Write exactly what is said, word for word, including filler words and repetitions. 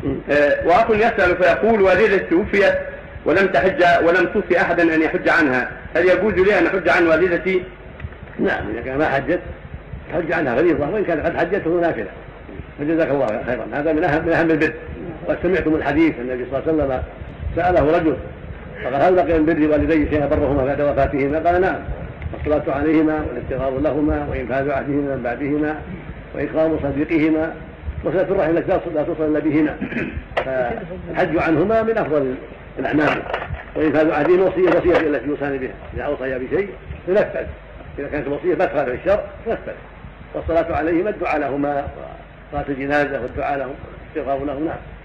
آه واخ يسأل فيقول والدتي توفيت ولم تحج ولم توصي احدا ان يحج عنها، هل يجوز لي ان احج عن والدتي؟ نعم، اذا كان ما حجت حج عنها فريضه، وان كان قد حجته نافله، فجزاك الله خيرا. هذا من اهم من اهم البر. قد سمعتم الحديث النبي صلى الله عليه وسلم ساله رجل فقال هل بقي من بر والدي شيئا برهما بعد وفاتهما؟ قال نعم، الصلاه عليهما والاستغفار لهما وانفاذ عهدهما من بعدهما واكرام صديقهما وصلة الرحم التي لا تصل الا بهما، فالحج عنهما من افضل الاعمال. وانفاذ عهدهما وصيه وصيه التي يوصان بها، اذا اوصي بشيء ينفذ، اذا كانت الوصيه ما تخالف الشرع تنفذ. والصلاه عليهما الدعاء لهما وصلاه الجنازه والدعاء لهم والاستغفار لهم. نعم.